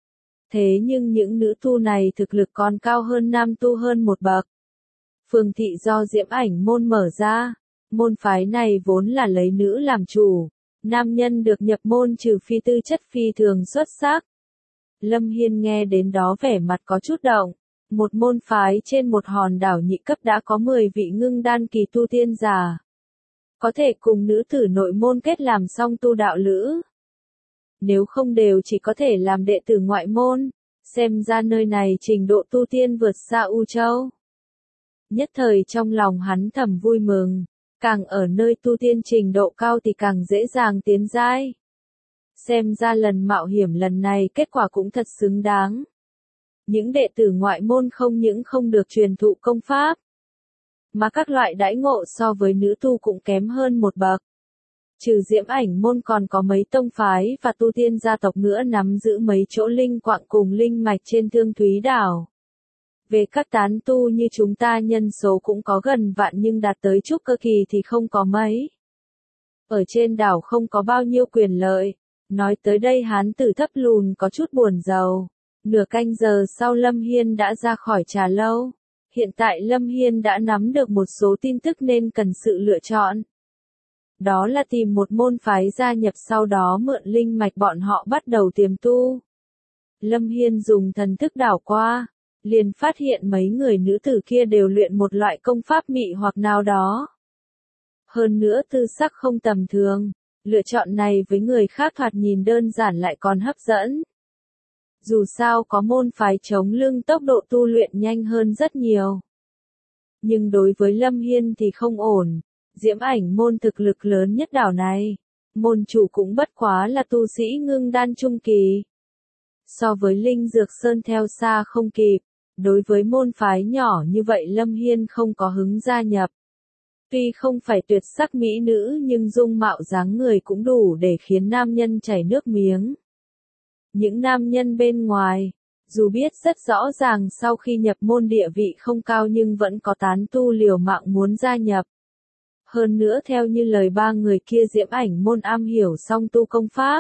Speaker 1: Thế nhưng những nữ tu này thực lực còn cao hơn nam tu hơn một bậc. Phường thị do Diễm Ảnh môn mở ra. Môn phái này vốn là lấy nữ làm chủ. Nam nhân được nhập môn trừ phi tư chất phi thường xuất sắc. Lâm Hiên nghe đến đó vẻ mặt có chút động. Một môn phái trên một hòn đảo nhị cấp đã có mười vị ngưng đan kỳ tu tiên giả. Có thể cùng nữ tử nội môn kết làm song tu đạo lữ. Nếu không đều chỉ có thể làm đệ tử ngoại môn. Xem ra nơi này trình độ tu tiên vượt xa U Châu. Nhất thời trong lòng hắn thầm vui mừng. Càng ở nơi tu tiên trình độ cao thì càng dễ dàng tiến giai. Xem ra lần mạo hiểm lần này kết quả cũng thật xứng đáng. Những đệ tử ngoại môn không những không được truyền thụ công pháp, mà các loại đãi ngộ so với nữ tu cũng kém hơn một bậc. Trừ Diễm Ảnh môn còn có mấy tông phái và tu tiên gia tộc nữa nắm giữ mấy chỗ linh quạng cùng linh mạch trên Thương Thúy Đảo. Về các tán tu như chúng ta nhân số cũng có gần vạn nhưng đạt tới trúc cơ kỳ thì không có mấy. Ở trên đảo không có bao nhiêu quyền lợi. Nói tới đây hán tử thấp lùn có chút buồn rầu. Nửa canh giờ sau Lâm Hiên đã ra khỏi trà lâu. Hiện tại Lâm Hiên đã nắm được một số tin tức nên cần sự lựa chọn. Đó là tìm một môn phái gia nhập sau đó mượn linh mạch bọn họ bắt đầu tiềm tu. Lâm Hiên dùng thần thức đảo qua, liền phát hiện mấy người nữ tử kia đều luyện một loại công pháp mị hoặc nào đó. Hơn nữa tư sắc không tầm thường, lựa chọn này với người khác thoạt nhìn đơn giản lại còn hấp dẫn. Dù sao có môn phái chống lưng tốc độ tu luyện nhanh hơn rất nhiều. Nhưng đối với Lâm Hiên thì không ổn. Diễm Ảnh môn thực lực lớn nhất đảo này. Môn chủ cũng bất quá là tu sĩ ngưng đan trung kỳ. So với Linh Dược Sơn theo xa không kịp. Đối với môn phái nhỏ như vậy Lâm Hiên không có hứng gia nhập. Tuy không phải tuyệt sắc mỹ nữ nhưng dung mạo dáng người cũng đủ để khiến nam nhân chảy nước miếng. Những nam nhân bên ngoài, dù biết rất rõ ràng sau khi nhập môn địa vị không cao nhưng vẫn có tán tu liều mạng muốn gia nhập. Hơn nữa theo như lời ba người kia Diễm Ảnh môn am hiểu song tu công pháp.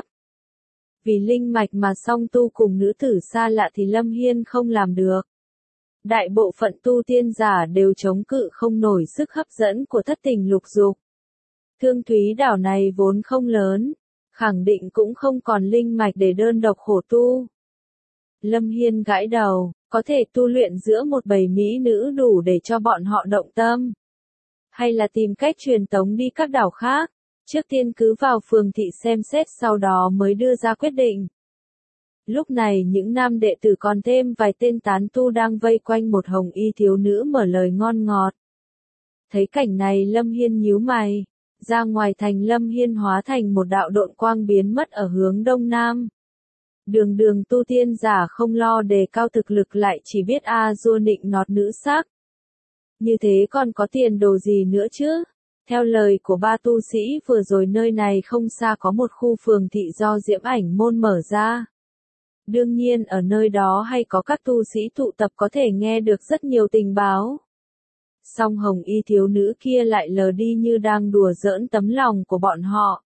Speaker 1: Vì linh mạch mà song tu cùng nữ tử xa lạ thì Lâm Hiên không làm được. Đại bộ phận tu tiên giả đều chống cự không nổi sức hấp dẫn của thất tình lục dục. Thương Thúy Đảo này vốn không lớn, khẳng định cũng không còn linh mạch để đơn độc khổ tu. Lâm Hiên gãi đầu, có thể tu luyện giữa một bầy mỹ nữ đủ để cho bọn họ động tâm. Hay là tìm cách truyền tống đi các đảo khác, trước tiên cứ vào phường thị xem xét sau đó mới đưa ra quyết định. Lúc này những nam đệ tử còn thêm vài tên tán tu đang vây quanh một hồng y thiếu nữ mở lời ngon ngọt. Thấy cảnh này Lâm Hiên nhíu mày, ra ngoài thành Lâm Hiên hóa thành một đạo độn quang biến mất ở hướng đông nam. Đường đường tu tiên giả không lo đề cao thực lực lại chỉ biết a dua nịnh nọt nữ sắc. Như thế còn có tiền đồ gì nữa chứ? Theo lời của ba tu sĩ vừa rồi nơi này không xa có một khu phường thị do Diễm Ảnh môn mở ra. Đương nhiên ở nơi đó hay có các tu sĩ tụ tập có thể nghe được rất nhiều tình báo. Song hồng y thiếu nữ kia lại lờ đi như đang đùa giỡn tấm lòng của bọn họ.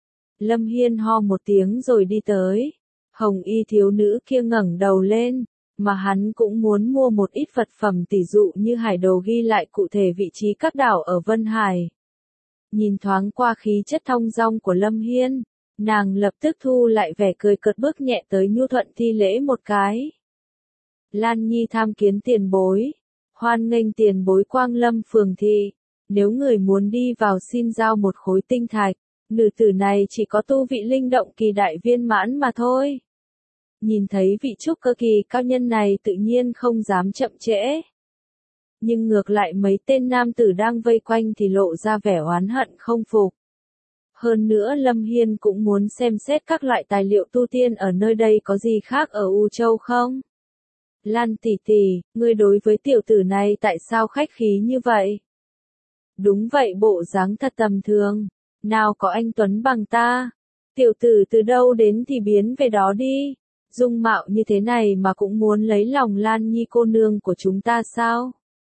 Speaker 1: Lâm Hiên ho một tiếng rồi đi tới. Hồng y thiếu nữ kia ngẩng đầu lên, mà hắn cũng muốn mua một ít vật phẩm tỷ dụ như hải đồ ghi lại cụ thể vị trí các đảo ở Vân Hải. Nhìn thoáng qua khí chất thong dong của Lâm Hiên, nàng lập tức thu lại vẻ cười cợt bước nhẹ tới nhu thuận thi lễ một cái. Lan Nhi tham kiến tiền bối, hoan nghênh tiền bối quang lâm phường thị, nếu người muốn đi vào xin giao một khối tinh thạch, nữ tử này chỉ có tu vị linh động kỳ đại viên mãn mà thôi. Nhìn thấy vị trúc cơ kỳ cao nhân này tự nhiên không dám chậm trễ. Nhưng ngược lại mấy tên nam tử đang vây quanh thì lộ ra vẻ oán hận không phục. Hơn nữa Lâm Hiên cũng muốn xem xét các loại tài liệu tu tiên ở nơi đây có gì khác ở U Châu không? Lan tỷ tỷ, ngươi đối với tiểu tử này tại sao khách khí như vậy? Đúng vậy, bộ dáng thật tầm thường, nào có anh Tuấn bằng ta. Tiểu tử từ đâu đến thì biến về đó đi, dung mạo như thế này mà cũng muốn lấy lòng Lan Nhi cô nương của chúng ta sao?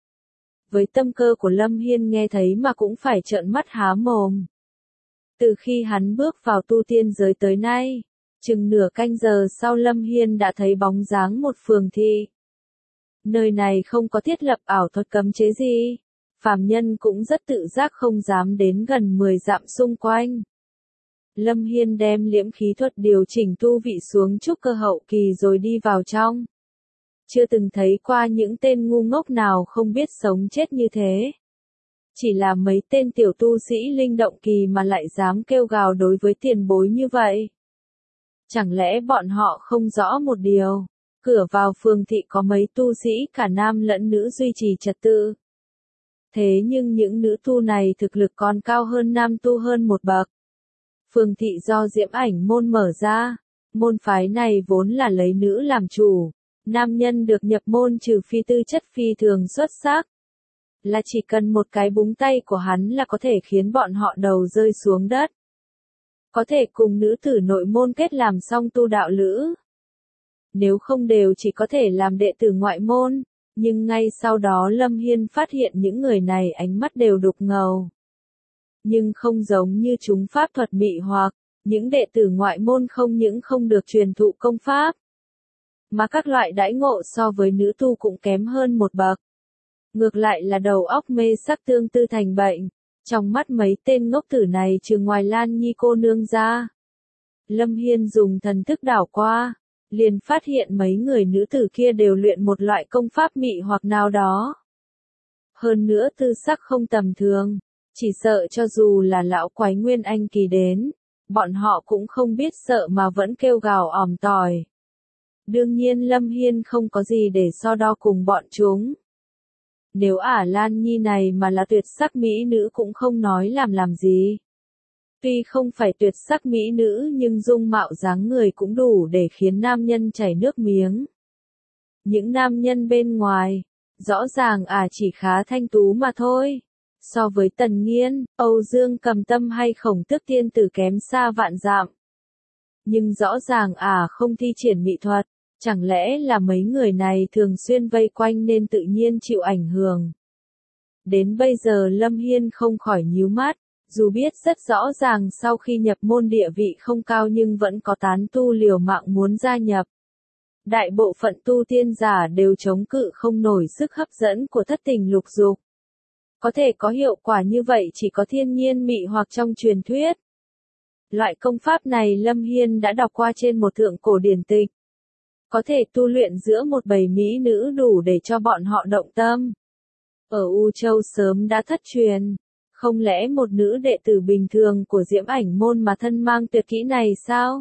Speaker 1: Với tâm cơ của Lâm Hiên nghe thấy mà cũng phải trợn mắt há mồm. Từ khi hắn bước vào tu tiên giới tới nay, chừng nửa canh giờ sau Lâm Hiên đã thấy bóng dáng một phường thị. Nơi này không có thiết lập ảo thuật cấm chế gì, phàm nhân cũng rất tự giác không dám đến gần mười dặm xung quanh. Lâm Hiên đem liễm khí thuật điều chỉnh tu vị xuống trúc cơ hậu kỳ rồi đi vào trong. Chưa từng thấy qua những tên ngu ngốc nào không biết sống chết như thế. Chỉ là mấy tên tiểu tu sĩ linh động kỳ mà lại dám kêu gào đối với tiền bối như vậy. Chẳng lẽ bọn họ không rõ một điều, cửa vào phường thị có mấy tu sĩ cả nam lẫn nữ duy trì trật tự. Thế nhưng những nữ tu này thực lực còn cao hơn nam tu hơn một bậc. Phường thị do Diễm Ảnh môn mở ra, môn phái này vốn là lấy nữ làm chủ, nam nhân được nhập môn trừ phi tư chất phi thường xuất sắc. Là chỉ cần một cái búng tay của hắn là có thể khiến bọn họ đầu rơi xuống đất. Có thể cùng nữ tử nội môn kết làm song tu đạo lữ. Nếu không đều chỉ có thể làm đệ tử ngoại môn, nhưng ngay sau đó Lâm Hiên phát hiện những người này ánh mắt đều đục ngầu. Nhưng không giống như chúng pháp thuật mị hoặc, những đệ tử ngoại môn không những không được truyền thụ công pháp, mà các loại đãi ngộ so với nữ tu cũng kém hơn một bậc. Ngược lại là đầu óc mê sắc tương tư thành bệnh, trong mắt mấy tên ngốc tử này trừ ngoài Lan Nhi cô nương ra. Lâm Hiên dùng thần thức đảo qua, liền phát hiện mấy người nữ tử kia đều luyện một loại công pháp mị hoặc nào đó. Hơn nữa tư sắc không tầm thường, chỉ sợ cho dù là lão quái nguyên anh kỳ đến, bọn họ cũng không biết sợ mà vẫn kêu gào ỏm tỏi. Đương nhiên Lâm Hiên không có gì để so đo cùng bọn chúng. Nếu ả Lan Nhi này mà là tuyệt sắc mỹ nữ cũng không nói làm làm gì. Tuy không phải tuyệt sắc mỹ nữ nhưng dung mạo dáng người cũng đủ để khiến nam nhân chảy nước miếng. Những nam nhân bên ngoài, rõ ràng ả chỉ khá thanh tú mà thôi. So với Tần Nghiên, Âu Dương Cầm Tâm hay Khổng Tước tiên tử kém xa vạn dặm. Nhưng rõ ràng ả không thi triển mỹ thuật. Chẳng lẽ là mấy người này thường xuyên vây quanh nên tự nhiên chịu ảnh hưởng. Đến bây giờ Lâm Hiên không khỏi nhíu mắt, dù biết rất rõ ràng sau khi nhập môn địa vị không cao nhưng vẫn có tán tu liều mạng muốn gia nhập. Đại bộ phận tu tiên giả đều chống cự không nổi sức hấp dẫn của thất tình lục dục. Có thể có hiệu quả như vậy chỉ có thiên nhiên mị hoặc trong truyền thuyết. Loại công pháp này Lâm Hiên đã đọc qua trên một thượng cổ điển tịch. Có thể tu luyện giữa một bầy mỹ nữ đủ để cho bọn họ động tâm. Ở U Châu sớm đã thất truyền, không lẽ một nữ đệ tử bình thường của Diễm Ảnh môn mà thân mang tuyệt kỹ này sao?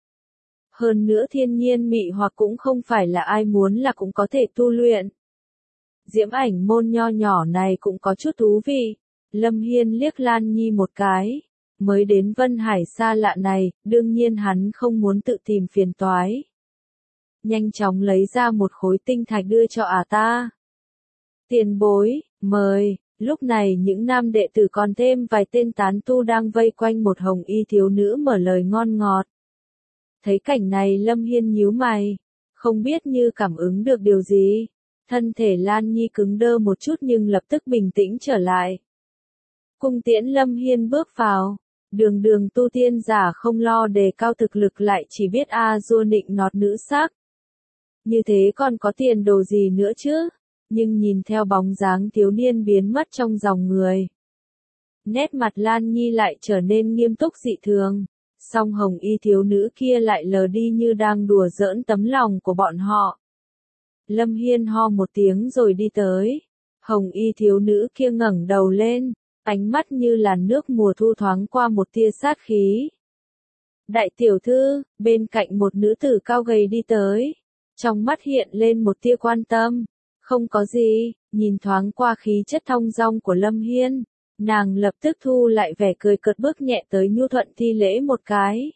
Speaker 1: Hơn nữa thiên nhiên mị hoặc cũng không phải là ai muốn là cũng có thể tu luyện. Diễm Ảnh môn nho nhỏ này cũng có chút thú vị. Lâm Hiên liếc Lan Nhi một cái, mới đến Vân Hải xa lạ này, đương nhiên hắn không muốn tự tìm phiền toái. Nhanh chóng lấy ra một khối tinh thạch đưa cho ả ta. Tiền bối, mời. Lúc này những nam đệ tử còn thêm vài tên tán tu đang vây quanh một hồng y thiếu nữ mở lời ngon ngọt. Thấy cảnh này Lâm Hiên nhíu mày, không biết như cảm ứng được điều gì. Thân thể Lan Nhi cứng đơ một chút nhưng lập tức bình tĩnh trở lại. Cung tiễn Lâm Hiên bước vào, đường đường tu tiên giả không lo đề cao thực lực lại chỉ biết a dua nịnh nọt nữ sắc. Như thế còn có tiền đồ gì nữa chứ? Nhưng nhìn theo bóng dáng thiếu niên biến mất trong dòng người. Nét mặt Lan Nhi lại trở nên nghiêm túc dị thường. Song hồng y thiếu nữ kia lại lờ đi như đang đùa giỡn tấm lòng của bọn họ. Lâm Hiên ho một tiếng rồi đi tới. Hồng y thiếu nữ kia ngẩng đầu lên, ánh mắt như làn nước mùa thu thoáng qua một tia sát khí. Đại tiểu thư, bên cạnh một nữ tử cao gầy đi tới. Trong mắt hiện lên một tia quan tâm. Không có gì, nhìn thoáng qua khí chất thong dong của Lâm Hiên. Nàng lập tức thu lại vẻ cười cợt bước nhẹ tới nhu thuận thi lễ một cái.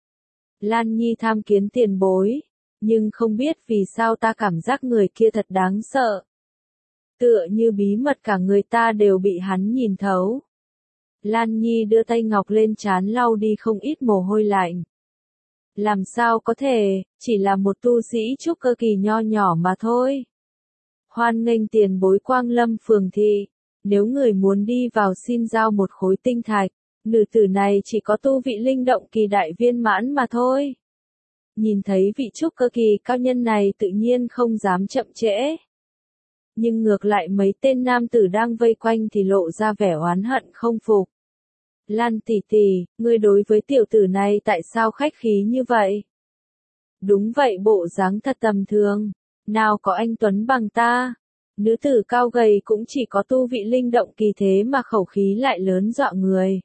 Speaker 1: Lan Nhi tham kiến tiền bối, nhưng không biết vì sao ta cảm giác người kia thật đáng sợ. Tựa như bí mật cả người ta đều bị hắn nhìn thấu. Lan Nhi đưa tay ngọc lên trán lau đi không ít mồ hôi lạnh. Làm sao có thể, chỉ là một tu sĩ trúc cơ kỳ nho nhỏ mà thôi. Hoan nghênh tiền bối quang lâm phường thị. Nếu người muốn đi vào xin giao một khối tinh thạch, nữ tử này chỉ có tu vị linh động kỳ đại viên mãn mà thôi. Nhìn thấy vị trúc cơ kỳ cao nhân này tự nhiên không dám chậm trễ. Nhưng ngược lại mấy tên nam tử đang vây quanh thì lộ ra vẻ oán hận không phục. Lan tỷ tỷ, ngươi đối với tiểu tử này tại sao khách khí như vậy? Đúng vậy, bộ dáng thật tầm thường, nào có anh tuấn bằng ta. Nữ tử cao gầy cũng chỉ có tu vị linh động kỳ thế mà khẩu khí lại lớn dọa người.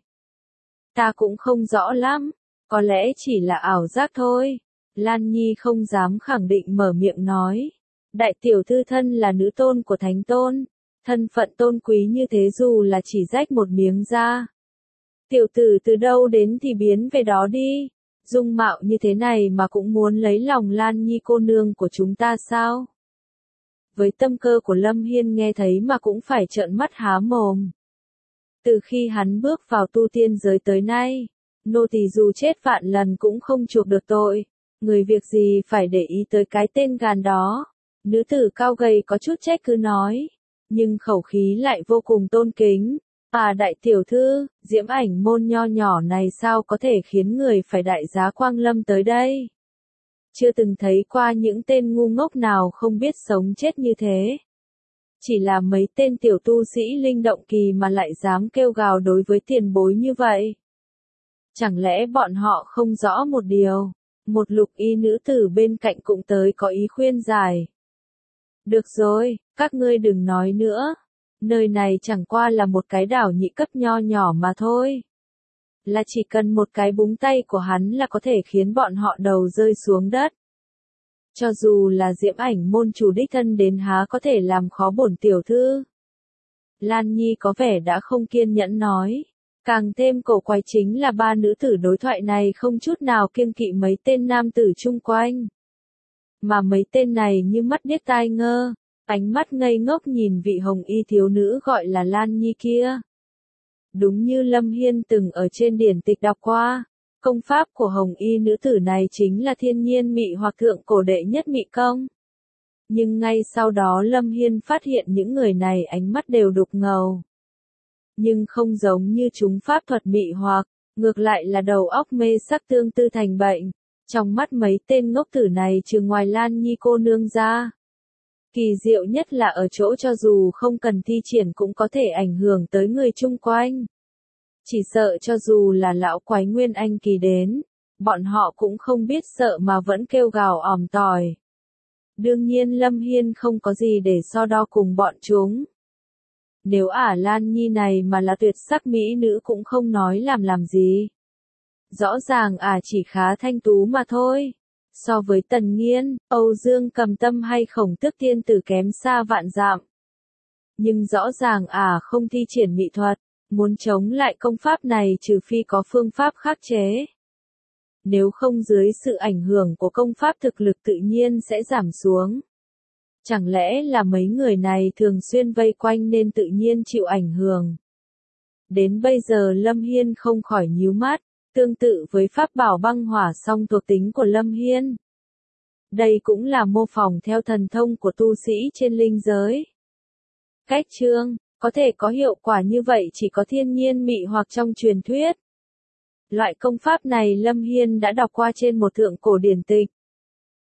Speaker 1: Ta cũng không rõ lắm, có lẽ chỉ là ảo giác thôi. Lan Nhi không dám khẳng định mở miệng nói. Đại tiểu thư thân là nữ tôn của thánh tôn, thân phận tôn quý như thế dù là chỉ rách một miếng da. Tiểu tử từ đâu đến thì biến về đó đi, dung mạo như thế này mà cũng muốn lấy lòng Lan Nhi cô nương của chúng ta sao? Với tâm cơ của Lâm Hiên nghe thấy mà cũng phải trợn mắt há mồm. Từ khi hắn bước vào tu tiên giới tới nay, nô tỳ dù chết vạn lần cũng không chuộc được tội, người việc gì phải để ý tới cái tên gàn đó. Nữ tử cao gầy có chút trách cứ nói, nhưng khẩu khí lại vô cùng tôn kính. À đại tiểu thư, diễm ảnh môn nho nhỏ này sao có thể khiến người phải đại giá quang lâm tới đây? Chưa từng thấy qua những tên ngu ngốc nào không biết sống chết như thế. Chỉ là mấy tên tiểu tu sĩ linh động kỳ mà lại dám kêu gào đối với tiền bối như vậy. Chẳng lẽ bọn họ không rõ một điều, một lục y nữ tử bên cạnh cũng tới có ý khuyên giải. Được rồi, các ngươi đừng nói nữa. Nơi này chẳng qua là một cái đảo nhị cấp nho nhỏ mà thôi. Là chỉ cần một cái búng tay của hắn là có thể khiến bọn họ đầu rơi xuống đất. Cho dù là diễm ảnh môn chủ đích thân đến há có thể làm khó bổn tiểu thư. Lan Nhi có vẻ đã không kiên nhẫn nói. Càng thêm cổ quái chính là ba nữ tử đối thoại này không chút nào kiêng kỵ mấy tên nam tử chung quanh. Mà mấy tên này như mắt điếc tai ngơ, ánh mắt ngây ngốc nhìn vị hồng y thiếu nữ gọi là Lan Nhi kia. Đúng như Lâm Hiên từng ở trên điển tịch đọc qua, công pháp của hồng y nữ tử này chính là thiên nhiên mị hoặc thượng cổ đệ nhất mị công. Nhưng ngay sau đó Lâm Hiên phát hiện những người này ánh mắt đều đục ngầu. Nhưng không giống như chúng pháp thuật mị hoặc, ngược lại là đầu óc mê sắc tương tư thành bệnh. Trong mắt mấy tên ngốc tử này trừ ngoài Lan Nhi cô nương ra. Kỳ diệu nhất là ở chỗ cho dù không cần thi triển cũng có thể ảnh hưởng tới người chung quanh. Chỉ sợ cho dù là lão quái Nguyên Anh kỳ đến, bọn họ cũng không biết sợ mà vẫn kêu gào òm tỏi. Đương nhiên Lâm Hiên không có gì để so đo cùng bọn chúng. Nếu ả Lan Nhi này mà là tuyệt sắc mỹ nữ cũng không nói làm làm gì. Rõ ràng ả chỉ khá thanh tú mà thôi. So với Tần Nghiên, Âu Dương Cầm Tâm hay Khổng Tước Tiên Tử kém xa vạn dặm. Nhưng rõ ràng ả không thi triển mỹ thuật, muốn chống lại công pháp này trừ phi có phương pháp khắc chế. Nếu không dưới sự ảnh hưởng của công pháp thực lực tự nhiên sẽ giảm xuống. Chẳng lẽ là mấy người này thường xuyên vây quanh nên tự nhiên chịu ảnh hưởng. Đến bây giờ Lâm Hiên không khỏi nhíu mắt. Tương tự với pháp bảo băng hỏa song thuộc tính của Lâm Hiên. Đây cũng là mô phỏng theo thần thông của tu sĩ trên linh giới. Cách chương, có thể có hiệu quả như vậy chỉ có thiên nhiên mị hoặc trong truyền thuyết. Loại công pháp này Lâm Hiên đã đọc qua trên một thượng cổ điển tịch.